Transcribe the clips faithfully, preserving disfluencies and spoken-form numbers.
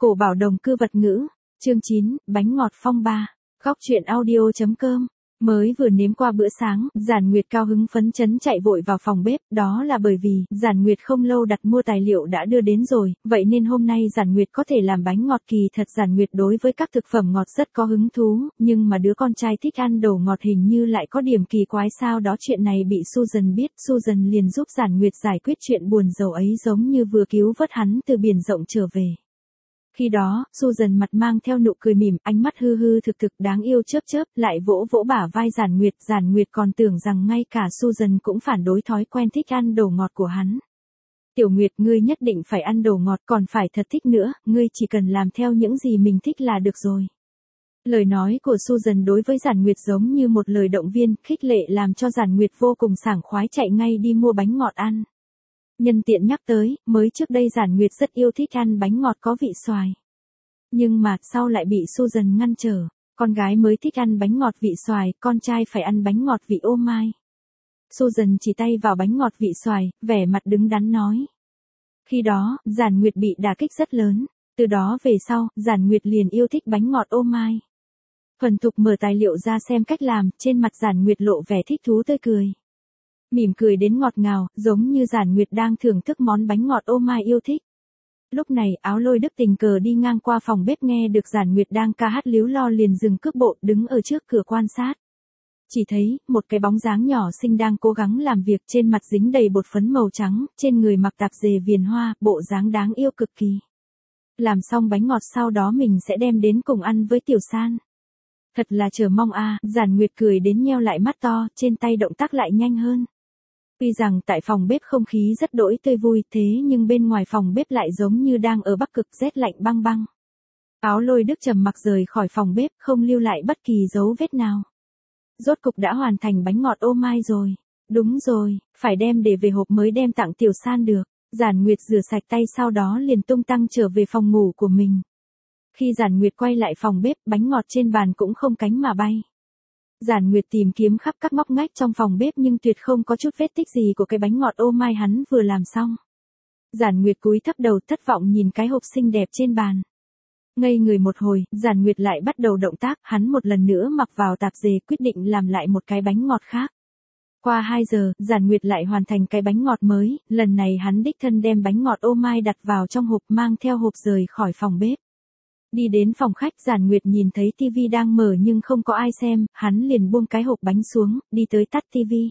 Cổ bảo đồng cư vật ngữ, chương chín, bánh ngọt phong ba, góc chuyện audio.com. Mới vừa nếm qua bữa sáng, Giản Nguyệt cao hứng phấn chấn chạy vội vào phòng bếp, đó là bởi vì, Giản Nguyệt không lâu đặt mua tài liệu đã đưa đến rồi, vậy nên hôm nay Giản Nguyệt có thể làm bánh ngọt. Kỳ thật Giản Nguyệt đối với các thực phẩm ngọt rất có hứng thú, nhưng mà đứa con trai thích ăn đồ ngọt hình như lại có điểm kỳ quái. Sao đó chuyện này bị Susan biết, Susan liền giúp Giản Nguyệt giải quyết chuyện buồn rầu ấy, giống như vừa cứu vớt hắn từ biển rộng trở về. Khi đó, Susan mặt mang theo nụ cười mỉm, ánh mắt hư hư thực thực đáng yêu chớp chớp, lại vỗ vỗ bả vai Giản Nguyệt. Giản Nguyệt còn tưởng rằng ngay cả Susan cũng phản đối thói quen thích ăn đồ ngọt của hắn. Tiểu Nguyệt, ngươi nhất định phải ăn đồ ngọt, còn phải thật thích nữa, ngươi chỉ cần làm theo những gì mình thích là được rồi. Lời nói của Susan đối với Giản Nguyệt giống như một lời động viên, khích lệ làm cho Giản Nguyệt vô cùng sảng khoái chạy ngay đi mua bánh ngọt ăn. Nhân tiện nhắc tới, mới trước đây Giản Nguyệt rất yêu thích ăn bánh ngọt có vị xoài. Nhưng mà, sau lại bị Susan ngăn trở, con gái mới thích ăn bánh ngọt vị xoài, con trai phải ăn bánh ngọt vị ô mai. Susan chỉ tay vào bánh ngọt vị xoài, vẻ mặt đứng đắn nói. Khi đó, Giản Nguyệt bị đả kích rất lớn, từ đó về sau, Giản Nguyệt liền yêu thích bánh ngọt ô mai. Thuần thục mở tài liệu ra xem cách làm, trên mặt Giản Nguyệt lộ vẻ thích thú tươi cười. Mỉm cười đến ngọt ngào, giống như Giản Nguyệt đang thưởng thức món bánh ngọt ô mai yêu thích. Lúc này, Áo Lôi Đức tình cờ đi ngang qua phòng bếp nghe được Giản Nguyệt đang ca hát líu lo liền dừng cước bộ, đứng ở trước cửa quan sát. Chỉ thấy, một cái bóng dáng nhỏ xinh đang cố gắng làm việc, trên mặt dính đầy bột phấn màu trắng, trên người mặc tạp dề viền hoa, bộ dáng đáng yêu cực kỳ. Làm xong bánh ngọt sau đó mình sẽ đem đến cùng ăn với Tiểu San. Thật là chờ mong a, à, Giản Nguyệt cười đến nheo lại mắt to, trên tay động tác lại nhanh hơn. Tuy rằng tại phòng bếp không khí rất đỗi tươi vui, thế nhưng bên ngoài phòng bếp lại giống như đang ở Bắc Cực, rét lạnh băng băng. Áo Lôi Đức trầm mặc rời khỏi phòng bếp, không lưu lại bất kỳ dấu vết nào. Rốt cục đã hoàn thành bánh ngọt ô mai rồi. Đúng rồi, phải đem để về hộp mới đem tặng Tiểu San được. Giản Nguyệt rửa sạch tay sau đó liền tung tăng trở về phòng ngủ của mình. Khi Giản Nguyệt quay lại phòng bếp, bánh ngọt trên bàn cũng không cánh mà bay. Giản Nguyệt tìm kiếm khắp các ngóc ngách trong phòng bếp nhưng tuyệt không có chút vết tích gì của cái bánh ngọt ô mai hắn vừa làm xong. Giản Nguyệt cúi thấp đầu thất vọng nhìn cái hộp xinh đẹp trên bàn. Ngây người một hồi, Giản Nguyệt lại bắt đầu động tác, hắn một lần nữa mặc vào tạp dề quyết định làm lại một cái bánh ngọt khác. Qua hai giờ, Giản Nguyệt lại hoàn thành cái bánh ngọt mới, lần này hắn đích thân đem bánh ngọt ô mai đặt vào trong hộp, mang theo hộp rời khỏi phòng bếp. Đi đến phòng khách, Giản Nguyệt nhìn thấy tivi đang mở nhưng không có ai xem, hắn liền buông cái hộp bánh xuống, đi tới tắt tivi.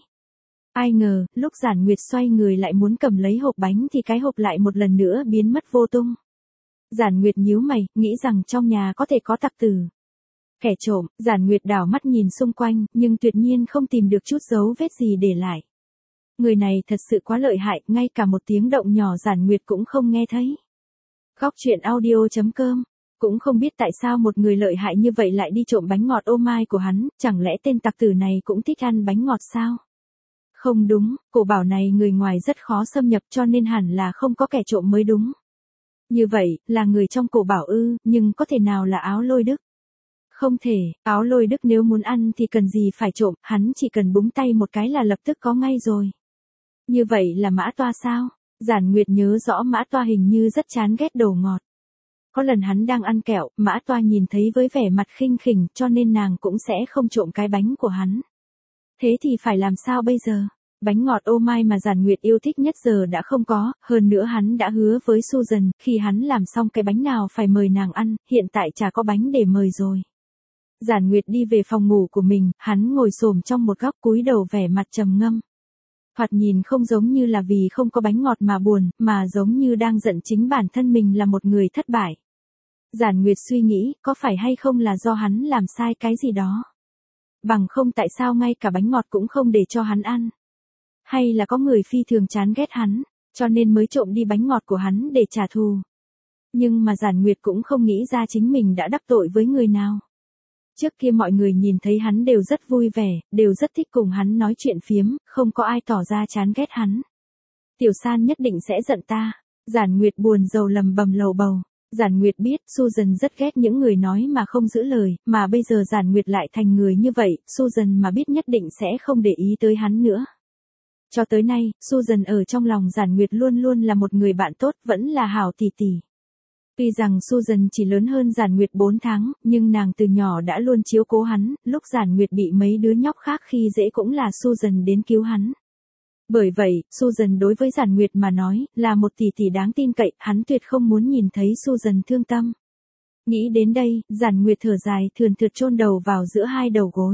Ai ngờ, lúc Giản Nguyệt xoay người lại muốn cầm lấy hộp bánh thì cái hộp lại một lần nữa biến mất vô tung. Giản Nguyệt nhíu mày, nghĩ rằng trong nhà có thể có tặc tử. Kẻ trộm. Giản Nguyệt đảo mắt nhìn xung quanh, nhưng tuyệt nhiên không tìm được chút dấu vết gì để lại. Người này thật sự quá lợi hại, ngay cả một tiếng động nhỏ Giản Nguyệt cũng không nghe thấy. Góc chuyện audio.com. Cũng không biết tại sao một người lợi hại như vậy lại đi trộm bánh ngọt ô mai của hắn, chẳng lẽ tên tặc tử này cũng thích ăn bánh ngọt sao? Không đúng, cổ bảo này người ngoài rất khó xâm nhập cho nên hẳn là không có kẻ trộm mới đúng. Như vậy, là người trong cổ bảo ư, nhưng có thể nào là Áo Lôi Đức? Không thể, Áo Lôi Đức nếu muốn ăn thì cần gì phải trộm, hắn chỉ cần búng tay một cái là lập tức có ngay rồi. Như vậy là Mã Toa sao? Giản Nguyệt nhớ rõ Mã Toa hình như rất chán ghét đồ ngọt. Có lần hắn đang ăn kẹo, Mã Toa nhìn thấy với vẻ mặt khinh khỉnh cho nên nàng cũng sẽ không trộm cái bánh của hắn. Thế thì phải làm sao bây giờ? Bánh ngọt ô mai mà Giản Nguyệt yêu thích nhất giờ đã không có, hơn nữa hắn đã hứa với Susan, khi hắn làm xong cái bánh nào phải mời nàng ăn, hiện tại chả có bánh để mời rồi. Giản Nguyệt đi về phòng ngủ của mình, hắn ngồi xổm trong một góc cúi đầu vẻ mặt trầm ngâm. Thoạt nhìn không giống như là vì không có bánh ngọt mà buồn, mà giống như đang giận chính bản thân mình là một người thất bại. Giản Nguyệt suy nghĩ, có phải hay không là do hắn làm sai cái gì đó? Bằng không tại sao ngay cả bánh ngọt cũng không để cho hắn ăn? Hay là có người phi thường chán ghét hắn, cho nên mới trộm đi bánh ngọt của hắn để trả thù? Nhưng mà Giản Nguyệt cũng không nghĩ ra chính mình đã đắc tội với người nào. Trước kia mọi người nhìn thấy hắn đều rất vui vẻ, đều rất thích cùng hắn nói chuyện phiếm, không có ai tỏ ra chán ghét hắn. Tiểu San nhất định sẽ giận ta. Giản Nguyệt buồn rầu lầm bầm lầu bầu. Giản Nguyệt biết Susan rất ghét những người nói mà không giữ lời, mà bây giờ Giản Nguyệt lại thành người như vậy, Susan mà biết nhất định sẽ không để ý tới hắn nữa. Cho tới nay, Susan ở trong lòng Giản Nguyệt luôn luôn là một người bạn tốt, vẫn là hảo tỷ tỷ. Tuy rằng Susan chỉ lớn hơn Giản Nguyệt bốn tháng, nhưng nàng từ nhỏ đã luôn chiếu cố hắn, lúc Giản Nguyệt bị mấy đứa nhóc khác khi dễ cũng là Susan đến cứu hắn. Bởi vậy, Susan đối với Giản Nguyệt mà nói, là một tỷ tỷ đáng tin cậy, hắn tuyệt không muốn nhìn thấy Susan thương tâm. Nghĩ đến đây, Giản Nguyệt thở dài thườn thượt chôn đầu vào giữa hai đầu gối.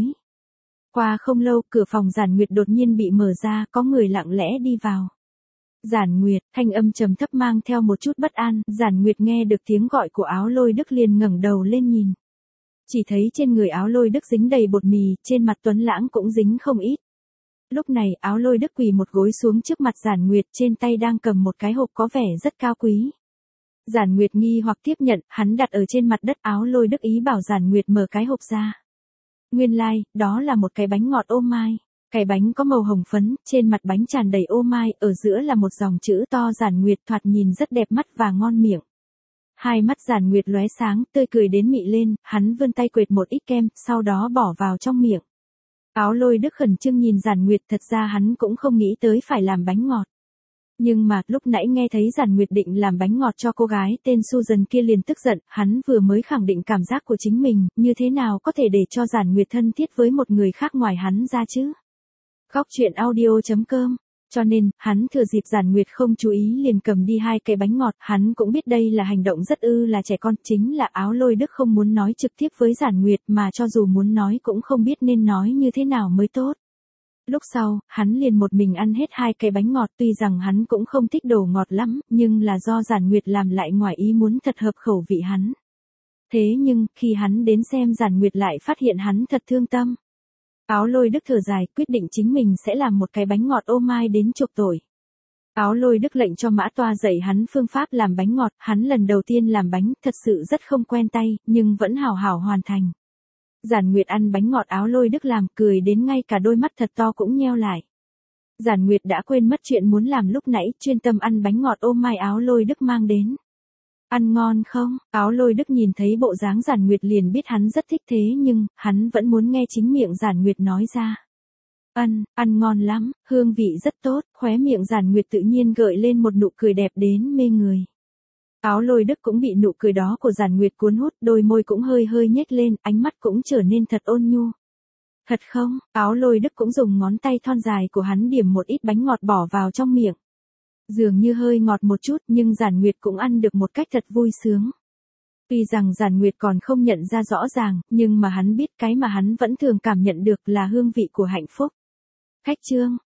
Qua không lâu, cửa phòng Giản Nguyệt đột nhiên bị mở ra, có người lặng lẽ đi vào. Giản Nguyệt, thanh âm trầm thấp mang theo một chút bất an, Giản Nguyệt nghe được tiếng gọi của Áo Lôi Đức liền ngẩng đầu lên nhìn. Chỉ thấy trên người Áo Lôi Đức dính đầy bột mì, trên mặt Tuấn Lãng cũng dính không ít. Lúc này, Áo Lôi Đức quỳ một gối xuống trước mặt Giản Nguyệt, trên tay đang cầm một cái hộp có vẻ rất cao quý. Giản Nguyệt nghi hoặc tiếp nhận, hắn đặt ở trên mặt đất. Áo Lôi Đức ý bảo Giản Nguyệt mở cái hộp ra. Nguyên lai, like, đó là một cái bánh ngọt ô mai. Cái bánh có màu hồng phấn, trên mặt bánh tràn đầy ô mai, ở giữa là một dòng chữ to. Giản Nguyệt thoạt nhìn rất đẹp mắt và ngon miệng. Hai mắt Giản Nguyệt lóe sáng, tươi cười đến mị lên, hắn vươn tay quệt một ít kem, sau đó bỏ vào trong miệng. Áo Lôi Đức khẩn trương nhìn Giản Nguyệt, thật ra hắn cũng không nghĩ tới phải làm bánh ngọt. Nhưng mà, lúc nãy nghe thấy Giản Nguyệt định làm bánh ngọt cho cô gái tên Susan kia liền tức giận, hắn vừa mới khẳng định cảm giác của chính mình, như thế nào có thể để cho Giản Nguyệt thân thiết với một người khác ngoài hắn ra chứ? Góc truyện audio chấm com. Cho nên, hắn thừa dịp Giản Nguyệt không chú ý liền cầm đi hai cái bánh ngọt, hắn cũng biết đây là hành động rất ư là trẻ con, chính là Áo Lôi Đức không muốn nói trực tiếp với Giản Nguyệt mà cho dù muốn nói cũng không biết nên nói như thế nào mới tốt. Lúc sau, hắn liền một mình ăn hết hai cái bánh ngọt, tuy rằng hắn cũng không thích đồ ngọt lắm, nhưng là do Giản Nguyệt làm lại ngoài ý muốn thật hợp khẩu vị hắn. Thế nhưng, khi hắn đến xem Giản Nguyệt lại phát hiện hắn thật thương tâm. Áo Lôi Đức thở dài, quyết định chính mình sẽ làm một cái bánh ngọt ô mai đến chuộc tội. Áo Lôi Đức lệnh cho Mã Toa dạy hắn phương pháp làm bánh ngọt, hắn lần đầu tiên làm bánh, thật sự rất không quen tay, nhưng vẫn hào hảo hoàn thành. Giản Nguyệt ăn bánh ngọt Áo Lôi Đức làm, cười đến ngay cả đôi mắt thật to cũng nheo lại. Giản Nguyệt đã quên mất chuyện muốn làm lúc nãy, chuyên tâm ăn bánh ngọt ô mai Áo Lôi Đức mang đến. Ăn ngon không? Áo Lôi Đức nhìn thấy bộ dáng Giản Nguyệt liền biết hắn rất thích, thế nhưng, hắn vẫn muốn nghe chính miệng Giản Nguyệt nói ra. Ăn, ăn ngon lắm, hương vị rất tốt, khóe miệng Giản Nguyệt tự nhiên gợi lên một nụ cười đẹp đến mê người. Áo Lôi Đức cũng bị nụ cười đó của Giản Nguyệt cuốn hút, đôi môi cũng hơi hơi nhếch lên, ánh mắt cũng trở nên thật ôn nhu. Thật không? Áo Lôi Đức cũng dùng ngón tay thon dài của hắn điểm một ít bánh ngọt bỏ vào trong miệng. Dường như hơi ngọt một chút, nhưng Giản Nguyệt cũng ăn được một cách thật vui sướng. Tuy rằng Giản Nguyệt còn không nhận ra rõ ràng, nhưng mà hắn biết cái mà hắn vẫn thường cảm nhận được là hương vị của hạnh phúc. Khách chương